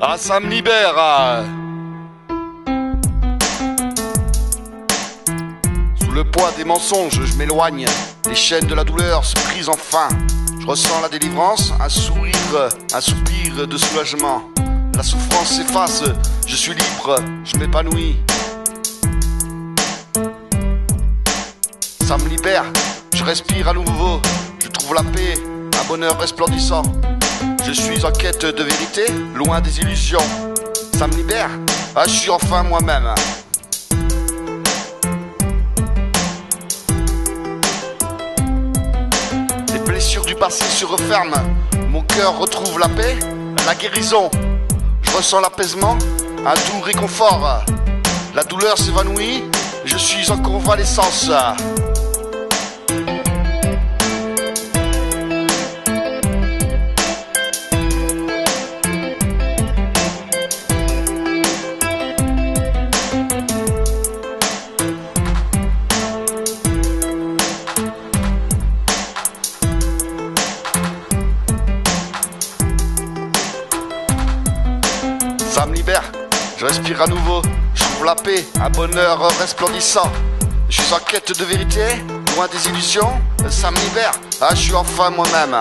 Ah, ça me libère. Sous le poids des mensonges, je m'éloigne. Les chaînes de la douleur se brisent enfin. Je ressens la délivrance, un sourire, un soupir de soulagement. La souffrance s'efface, je suis libre, je m'épanouis. Ça me libère, je respire à nouveau. Je trouve la paix, un bonheur resplendissant. Je suis en quête de vérité, loin des illusions. Ça me libère, je suis enfin moi-même. Les blessures du passé se referment. Mon cœur retrouve la paix, la guérison. Je ressens l'apaisement, un doux réconfort. La douleur s'évanouit, je suis en convalescence. Ça me libère, je respire à nouveau, je trouve la paix, un bonheur resplendissant. Je suis en quête de vérité, loin des illusions, ça me libère, je suis enfin moi-même.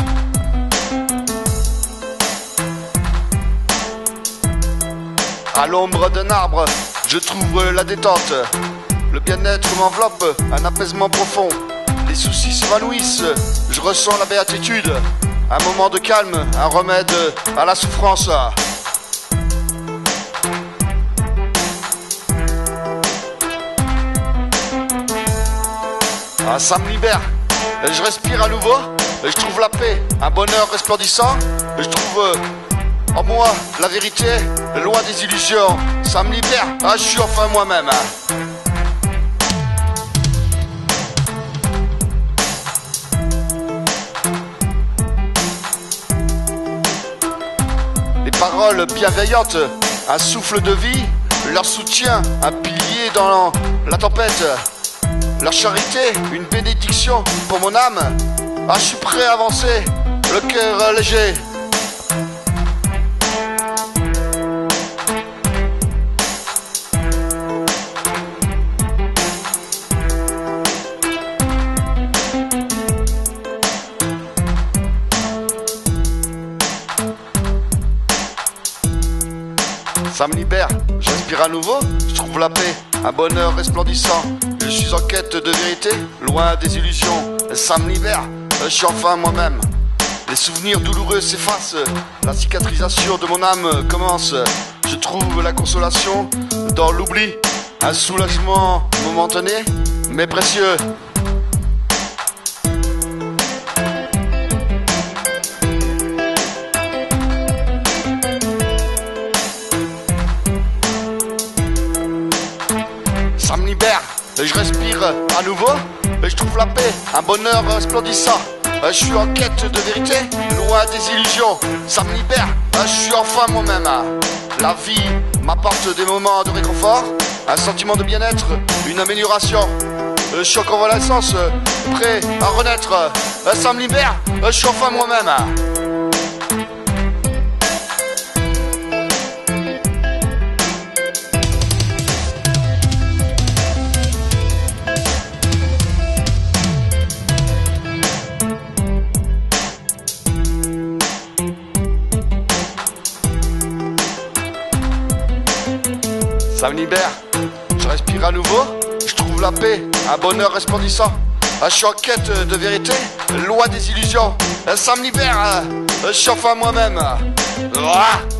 À l'ombre d'un arbre, je trouve la détente. Le bien-être m'enveloppe, un apaisement profond. Les soucis s'évanouissent, je ressens la béatitude. Un moment de calme, un remède à la souffrance. Ça me libère, je respire à nouveau, je trouve la paix, un bonheur resplendissant. Je trouve en moi la vérité, loin des illusions. Ça me libère, je suis enfin moi-même. Les paroles bienveillantes, un souffle de vie, leur soutien, un pilier dans la tempête. Leur charité, une bénédiction pour mon âme. Je suis prêt à avancer, le cœur léger. Ça me libère, je respire à nouveau, je trouve la paix, un bonheur resplendissant. Je suis en quête de vérité, loin des illusions. Ça me libère, je suis enfin moi-même. Les souvenirs douloureux s'effacent, la cicatrisation de mon âme commence. Je trouve la consolation dans l'oubli, un soulagement momentané, mais précieux. Ça me libère, je respire à nouveau, je trouve la paix, un bonheur resplendissant. Je suis en quête de vérité, loin des illusions. Ça me libère, je suis enfin moi-même. La vie m'apporte des moments de réconfort, un sentiment de bien-être, une amélioration. Je suis en convalescence, prêt à renaître. Ça me libère, je suis enfin moi-même. Ça me libère, je respire à nouveau, je trouve la paix, un bonheur resplendissant. Je suis en quête de vérité, loin des illusions. Ça me libère, je suis enfin moi-même.